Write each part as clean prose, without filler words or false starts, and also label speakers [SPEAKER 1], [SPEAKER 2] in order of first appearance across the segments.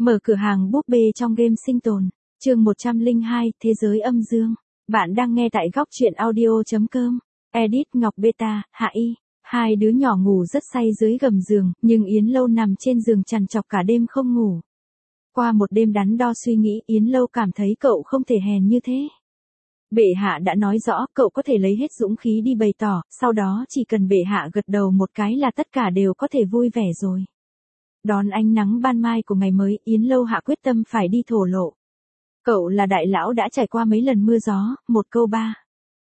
[SPEAKER 1] Mở cửa hàng búp bê trong game sinh tồn. Chương 102, Thế giới âm dương. Bạn đang nghe tại góc truyện audio.com. Edit Ngọc Beta, Hạ Y. Hai đứa nhỏ ngủ rất say dưới gầm giường, nhưng Yến Lâu nằm trên giường trằn trọc cả đêm không ngủ. Qua một đêm đắn đo suy nghĩ, Yến Lâu cảm thấy cậu không thể hèn như thế. Bệ hạ đã nói rõ cậu có thể lấy hết dũng khí đi bày tỏ, sau đó chỉ cần bệ hạ gật đầu một cái là tất cả đều có thể vui vẻ rồi. Đón ánh nắng ban mai của ngày mới, Yến Lâu hạ quyết tâm phải đi thổ lộ. Cậu là đại lão đã trải qua mấy lần mưa gió, một câu ba.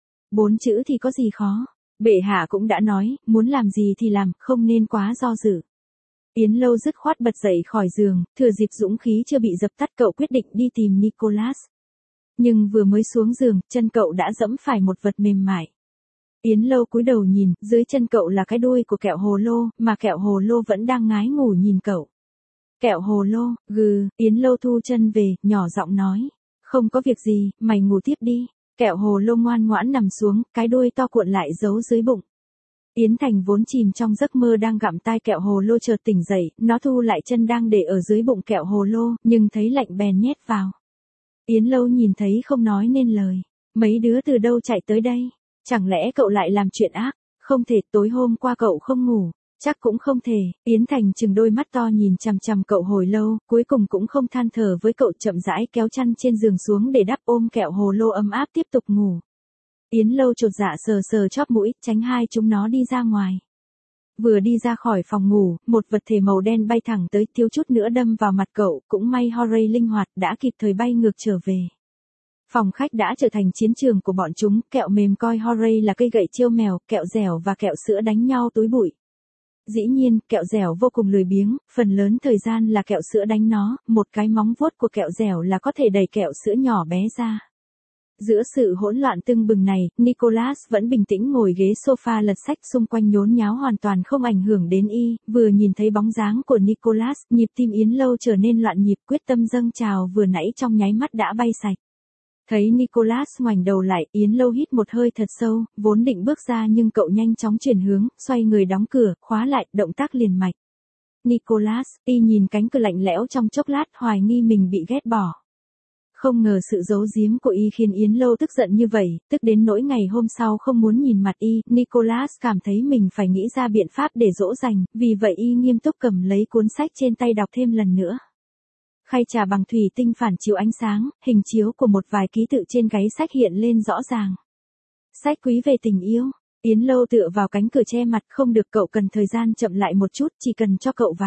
[SPEAKER 1] Bốn chữ thì có gì khó. Bệ hạ cũng đã nói, muốn làm gì thì làm, không nên quá do dự. Yến Lâu dứt khoát bật dậy khỏi giường, thừa dịp dũng khí chưa bị dập tắt cậu quyết định đi tìm Nicholas. Nhưng vừa mới xuống giường, chân cậu đã dẫm phải một vật mềm mại. Yến Lâu cúi đầu nhìn, dưới chân cậu là cái đuôi của kẹo hồ lô, mà kẹo hồ lô vẫn đang ngái ngủ nhìn cậu. Kẹo hồ lô, Yến Lâu thu chân về, nhỏ giọng nói. Không có việc gì, mày ngủ tiếp đi. Kẹo hồ lô ngoan ngoãn nằm xuống, cái đuôi to cuộn lại giấu dưới bụng. Yến Thành vốn chìm trong giấc mơ đang gặm tai kẹo hồ lô chợt tỉnh dậy, nó thu lại chân đang để ở dưới bụng kẹo hồ lô, nhưng thấy lạnh bèn nhét vào. Yến Lâu nhìn thấy không nói nên lời. Mấy đứa từ đâu chạy tới đây? Chẳng lẽ cậu lại làm chuyện ác? Không thể, tối hôm qua cậu không ngủ. Chắc cũng không thể. Yến Thành trừng đôi mắt to nhìn chằm chằm cậu hồi lâu, cuối cùng cũng không than thở với cậu, chậm rãi kéo chăn trên giường xuống để đắp ôm kẹo hồ lô ấm áp tiếp tục ngủ. Yến Lâu chột dạ sờ sờ chóp mũi, tránh hai chúng nó đi ra ngoài. Vừa đi ra khỏi phòng ngủ, một vật thể màu đen bay thẳng tới, thiếu chút nữa đâm vào mặt cậu, cũng may Horay linh hoạt đã kịp thời bay ngược trở về. Phòng khách đã trở thành chiến trường của bọn chúng, kẹo mềm coi Horay là cây gậy trêu mèo, kẹo dẻo và kẹo sữa đánh nhau túi bụi. Dĩ nhiên, kẹo dẻo vô cùng lười biếng, phần lớn thời gian là kẹo sữa đánh nó, một cái móng vuốt của kẹo dẻo là có thể đẩy kẹo sữa nhỏ bé ra. Giữa sự hỗn loạn tưng bừng này, Nicholas vẫn bình tĩnh ngồi ghế sofa lật sách, xung quanh nhốn nháo hoàn toàn không ảnh hưởng đến y. Vừa nhìn thấy bóng dáng của Nicholas, nhịp tim Yến Lâu trở nên loạn nhịp, quyết tâm dâng trào vừa nãy trong nháy mắt đã bay sạch. Thấy Nicholas ngoảnh đầu lại, Yến Lâu hít một hơi thật sâu, vốn định bước ra nhưng cậu nhanh chóng chuyển hướng, xoay người đóng cửa, khóa lại, động tác liền mạch. Nicholas, y nhìn cánh cửa lạnh lẽo trong chốc lát, hoài nghi mình bị ghét bỏ. Không ngờ sự giấu giếm của y khiến Yến Lâu tức giận như vậy, tức đến nỗi ngày hôm sau không muốn nhìn mặt y. Nicholas cảm thấy mình phải nghĩ ra biện pháp để dỗ dành, vì vậy y nghiêm túc cầm lấy cuốn sách trên tay đọc thêm lần nữa. Khay trà bằng thủy tinh phản chiếu ánh sáng, hình chiếu của một vài ký tự trên gáy sách hiện lên rõ ràng. Sách quý về tình yêu. Yến Lâu tựa vào cánh cửa che mặt, không được, cậu cần thời gian chậm lại một chút, chỉ cần cho cậu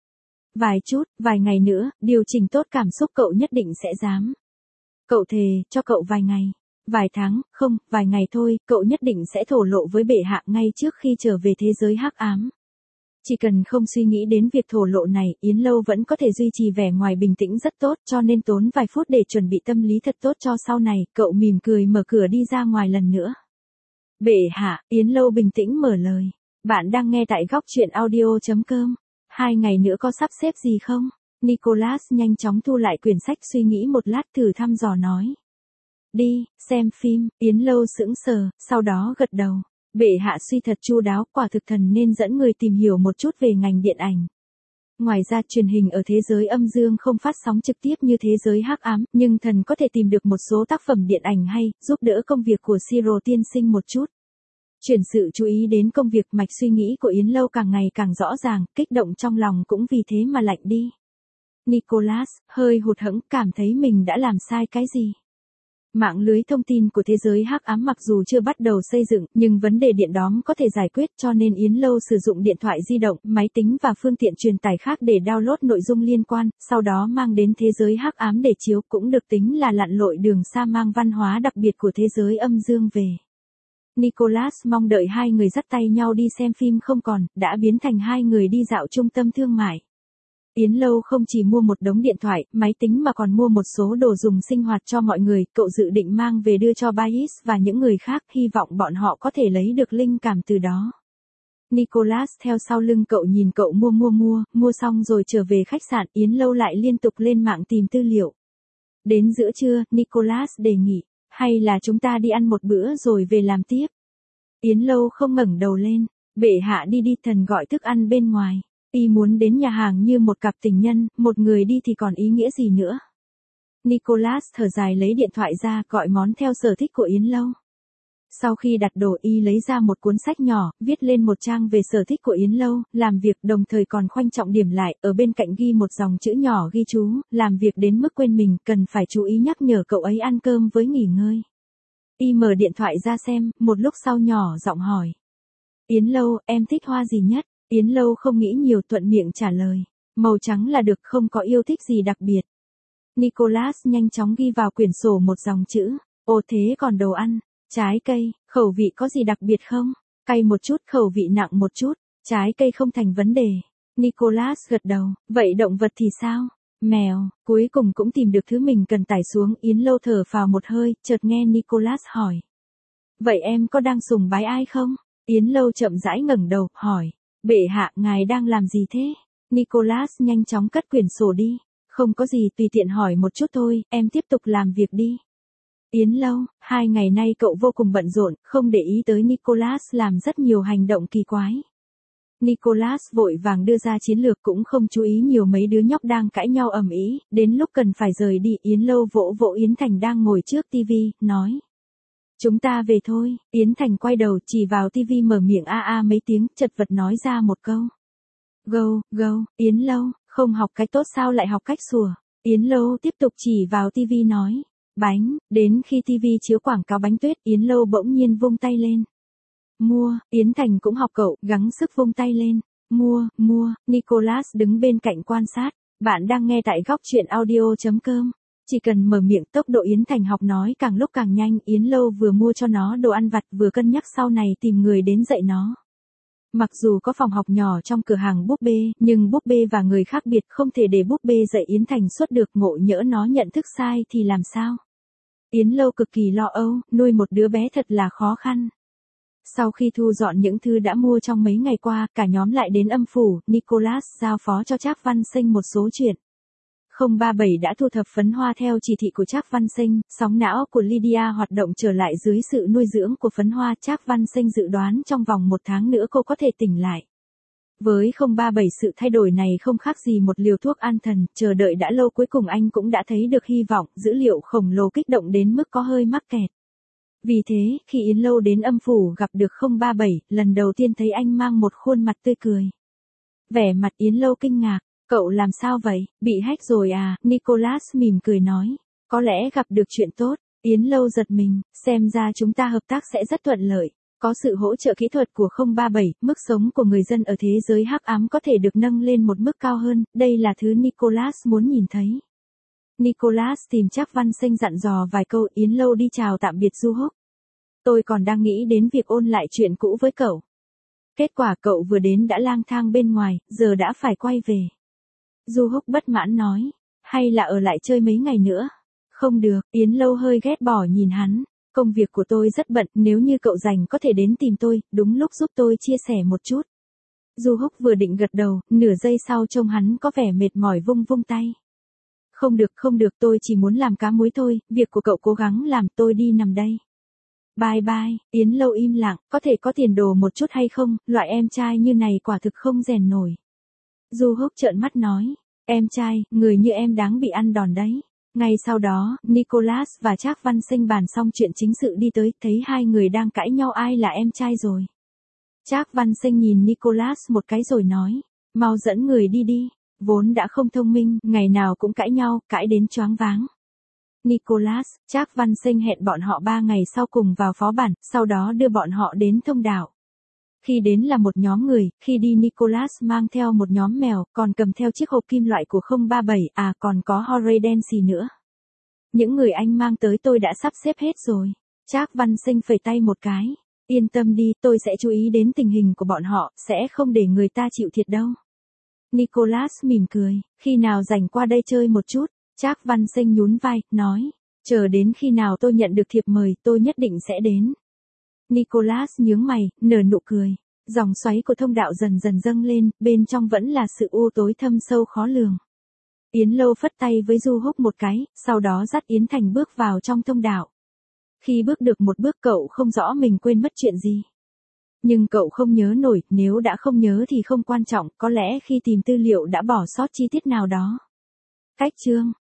[SPEAKER 1] vài ngày nữa, điều chỉnh tốt cảm xúc cậu nhất định sẽ dám. Cậu thề, cho cậu vài ngày, vài tháng, không, vài ngày thôi, cậu nhất định sẽ thổ lộ với bệ hạ ngay trước khi trở về thế giới hắc ám. Chỉ cần không suy nghĩ đến việc thổ lộ này, Yến Lâu vẫn có thể duy trì vẻ ngoài bình tĩnh rất tốt, cho nên tốn vài phút để chuẩn bị tâm lý thật tốt cho sau này, cậu mỉm cười mở cửa đi ra ngoài lần nữa. Bệ hạ, Yến Lâu bình tĩnh mở lời. Bạn đang nghe tại góc truyện audio.com. 2 ngày nữa có sắp xếp gì không? Nicholas nhanh chóng thu lại quyển sách, suy nghĩ một lát thử thăm dò nói. Đi, xem phim. Yến Lâu sững sờ, sau đó gật đầu. Bệ hạ suy thật chu đáo, quả thực thần nên dẫn người tìm hiểu một chút về ngành điện ảnh. Ngoài ra truyền hình ở thế giới âm dương không phát sóng trực tiếp như thế giới hắc ám, nhưng thần có thể tìm được một số tác phẩm điện ảnh hay, giúp đỡ công việc của Siro tiên sinh một chút. Chuyển sự chú ý đến công việc, mạch suy nghĩ của Yến Lâu càng ngày càng rõ ràng, kích động trong lòng cũng vì thế mà lạnh đi. Nicholas, hơi hụt hẫng, cảm thấy mình đã làm sai cái gì. Mạng lưới thông tin của thế giới hắc ám mặc dù chưa bắt đầu xây dựng, nhưng vấn đề điện đóm có thể giải quyết, cho nên Yến Lâu sử dụng điện thoại di động, máy tính và phương tiện truyền tải khác để download nội dung liên quan, sau đó mang đến thế giới hắc ám để chiếu, cũng được tính là lặn lội đường xa mang văn hóa đặc biệt của thế giới âm dương về. Nicholas mong đợi hai người dắt tay nhau đi xem phim không còn, đã biến thành hai người đi dạo trung tâm thương mại. Yến Lâu không chỉ mua một đống điện thoại, máy tính mà còn mua một số đồ dùng sinh hoạt cho mọi người, cậu dự định mang về đưa cho Bayis và những người khác, hy vọng bọn họ có thể lấy được linh cảm từ đó. Nicholas theo sau lưng cậu nhìn cậu mua xong rồi trở về khách sạn, Yến Lâu lại liên tục lên mạng tìm tư liệu. Đến giữa trưa, Nicholas đề nghị, hay là chúng ta đi ăn một bữa rồi về làm tiếp. Yến Lâu không ngẩng đầu lên, bệ hạ đi, thần gọi thức ăn bên ngoài. Y muốn đến nhà hàng như một cặp tình nhân, một người đi thì còn ý nghĩa gì nữa. Nicholas thở dài lấy điện thoại ra gọi món theo sở thích của Yến Lâu. Sau khi đặt đồ Y lấy ra một cuốn sách nhỏ, viết lên một trang về sở thích của Yến Lâu, làm việc đồng thời còn khoanh trọng điểm lại, ở bên cạnh ghi một dòng chữ nhỏ ghi chú, làm việc đến mức quên mình, cần phải chú ý nhắc nhở cậu ấy ăn cơm với nghỉ ngơi. Y mở điện thoại ra xem, một lúc sau nhỏ giọng hỏi. Yến Lâu, em thích hoa gì nhất? Yến Lâu không nghĩ nhiều thuận miệng trả lời. Màu trắng là được, không có yêu thích gì đặc biệt. Nicholas nhanh chóng ghi vào quyển sổ một dòng chữ. Ồ thế còn đồ ăn, trái cây, khẩu vị có gì đặc biệt không? Cay một chút, khẩu vị nặng một chút, trái cây không thành vấn đề. Nicholas gật đầu, vậy động vật thì sao? Mèo, cuối cùng cũng tìm được thứ mình cần tải xuống. Yến Lâu thở phào một hơi, chợt nghe Nicholas hỏi. Vậy em có đang sùng bái ai không? Yến Lâu chậm rãi ngẩng đầu, hỏi. Bệ hạ, ngài đang làm gì thế? Nicholas nhanh chóng cất quyển sổ đi. Không có gì, tùy tiện hỏi một chút thôi, em tiếp tục làm việc đi. Yến Lâu, 2 ngày nay cậu vô cùng bận rộn, không để ý tới Nicholas làm rất nhiều hành động kỳ quái. Nicholas vội vàng đưa ra chiến lược cũng không chú ý nhiều mấy đứa nhóc đang cãi nhau ầm ĩ, đến lúc cần phải rời đi Yến Lâu vỗ vỗ Yến Thành đang ngồi trước tivi, nói. Chúng ta về thôi, Yến Thành quay đầu chỉ vào tivi mở miệng a mấy tiếng, chật vật nói ra một câu. Go, Yến Lâu, không học cách tốt sao lại học cách sủa. Yến Lâu tiếp tục chỉ vào tivi nói. Bánh, đến khi tivi chiếu quảng cáo bánh tuyết, Yến Lâu bỗng nhiên vung tay lên. Mua, Yến Thành cũng học cậu, gắng sức vung tay lên. Mua, Nicholas đứng bên cạnh quan sát. Bạn đang nghe tại góc truyện audio.com. Chỉ cần mở miệng tốc độ Yến Thành học nói càng lúc càng nhanh. Yến Lâu vừa mua cho nó đồ ăn vặt vừa cân nhắc sau này tìm người đến dạy nó. Mặc dù có phòng học nhỏ trong cửa hàng búp bê, nhưng búp bê và người khác biệt không thể để búp bê dạy Yến Thành suốt được, ngộ nhỡ nó nhận thức sai thì làm sao? Yến Lâu cực kỳ lo âu, nuôi một đứa bé thật là khó khăn. Sau khi thu dọn những thứ đã mua trong mấy ngày qua, cả nhóm lại đến âm phủ, Nicholas giao phó cho Trác Văn Sinh một số chuyện. 037 đã thu thập phấn hoa theo chỉ thị của Trác Văn Sinh, sóng não của Lydia hoạt động trở lại dưới sự nuôi dưỡng của phấn hoa. Trác Văn Sinh dự đoán trong vòng 1 tháng nữa cô có thể tỉnh lại. Với 037 sự thay đổi này không khác gì một liều thuốc an thần, chờ đợi đã lâu cuối cùng anh cũng đã thấy được hy vọng, dữ liệu khổng lồ kích động đến mức có hơi mắc kẹt. Vì thế, khi Yến Lâu đến âm phủ gặp được 037, lần đầu tiên thấy anh mang một khuôn mặt tươi cười. Vẻ mặt Yến Lâu kinh ngạc. Cậu làm sao vậy, bị hack rồi à? Nicholas mỉm cười nói. Có lẽ gặp được chuyện tốt. Yến Lâu giật mình, xem ra chúng ta hợp tác sẽ rất thuận lợi. Có sự hỗ trợ kỹ thuật của 037, mức sống của người dân ở thế giới hắc ám có thể được nâng lên một mức cao hơn, đây là thứ Nicholas muốn nhìn thấy. Nicholas tìm Trác Văn Sinh dặn dò vài câu. Yến Lâu đi chào tạm biệt Du Húc. Tôi còn đang nghĩ đến việc ôn lại chuyện cũ với cậu. Kết quả cậu vừa đến đã lang thang bên ngoài, giờ đã phải quay về. Du Húc bất mãn nói, hay là ở lại chơi mấy ngày nữa? Không được, Yến Lâu hơi ghét bỏ nhìn hắn. Công việc của tôi rất bận, nếu như cậu rảnh có thể đến tìm tôi, đúng lúc giúp tôi chia sẻ một chút. Du Húc vừa định gật đầu, nửa giây sau trông hắn có vẻ mệt mỏi vung vung tay. Không được, tôi chỉ muốn làm cá muối thôi, việc của cậu cố gắng làm, tôi đi nằm đây. Bye, Yến Lâu im lặng, có thể có tiền đồ một chút hay không, loại em trai như này quả thực không rèn nổi. Du Húc trợn mắt nói, em trai, người như em đáng bị ăn đòn đấy. Ngay sau đó, Nicholas và Trác Văn Sinh bàn xong chuyện chính sự đi tới, thấy hai người đang cãi nhau ai là em trai rồi. Trác Văn Sinh nhìn Nicholas một cái rồi nói, mau dẫn người đi đi, vốn đã không thông minh, ngày nào cũng cãi nhau, cãi đến choáng váng. Nicholas, Trác Văn Sinh hẹn bọn họ 3 ngày sau cùng vào phó bản, sau đó đưa bọn họ đến thông đảo. Khi đến là một nhóm người, khi đi Nicholas mang theo một nhóm mèo, còn cầm theo chiếc hộp kim loại của 037, còn có Horror Dancy nữa. Những người anh mang tới tôi đã sắp xếp hết rồi. Trác Văn Sinh phẩy tay một cái. Yên tâm đi, tôi sẽ chú ý đến tình hình của bọn họ, sẽ không để người ta chịu thiệt đâu. Nicholas mỉm cười, khi nào rảnh qua đây chơi một chút. Trác Văn Sinh nhún vai, nói, chờ đến khi nào tôi nhận được thiệp mời, tôi nhất định sẽ đến. Nicholas nhướng mày, nở nụ cười. Dòng xoáy của thông đạo dần dần dâng lên, bên trong vẫn là sự u tối thâm sâu khó lường. Yến Lâu phất tay với Du Húc một cái, sau đó dắt Yến Thành bước vào trong thông đạo. Khi bước được một bước cậu không rõ mình quên mất chuyện gì. Nhưng cậu không nhớ nổi, nếu đã không nhớ thì không quan trọng, có lẽ khi tìm tư liệu đã bỏ sót chi tiết nào đó. Cách chương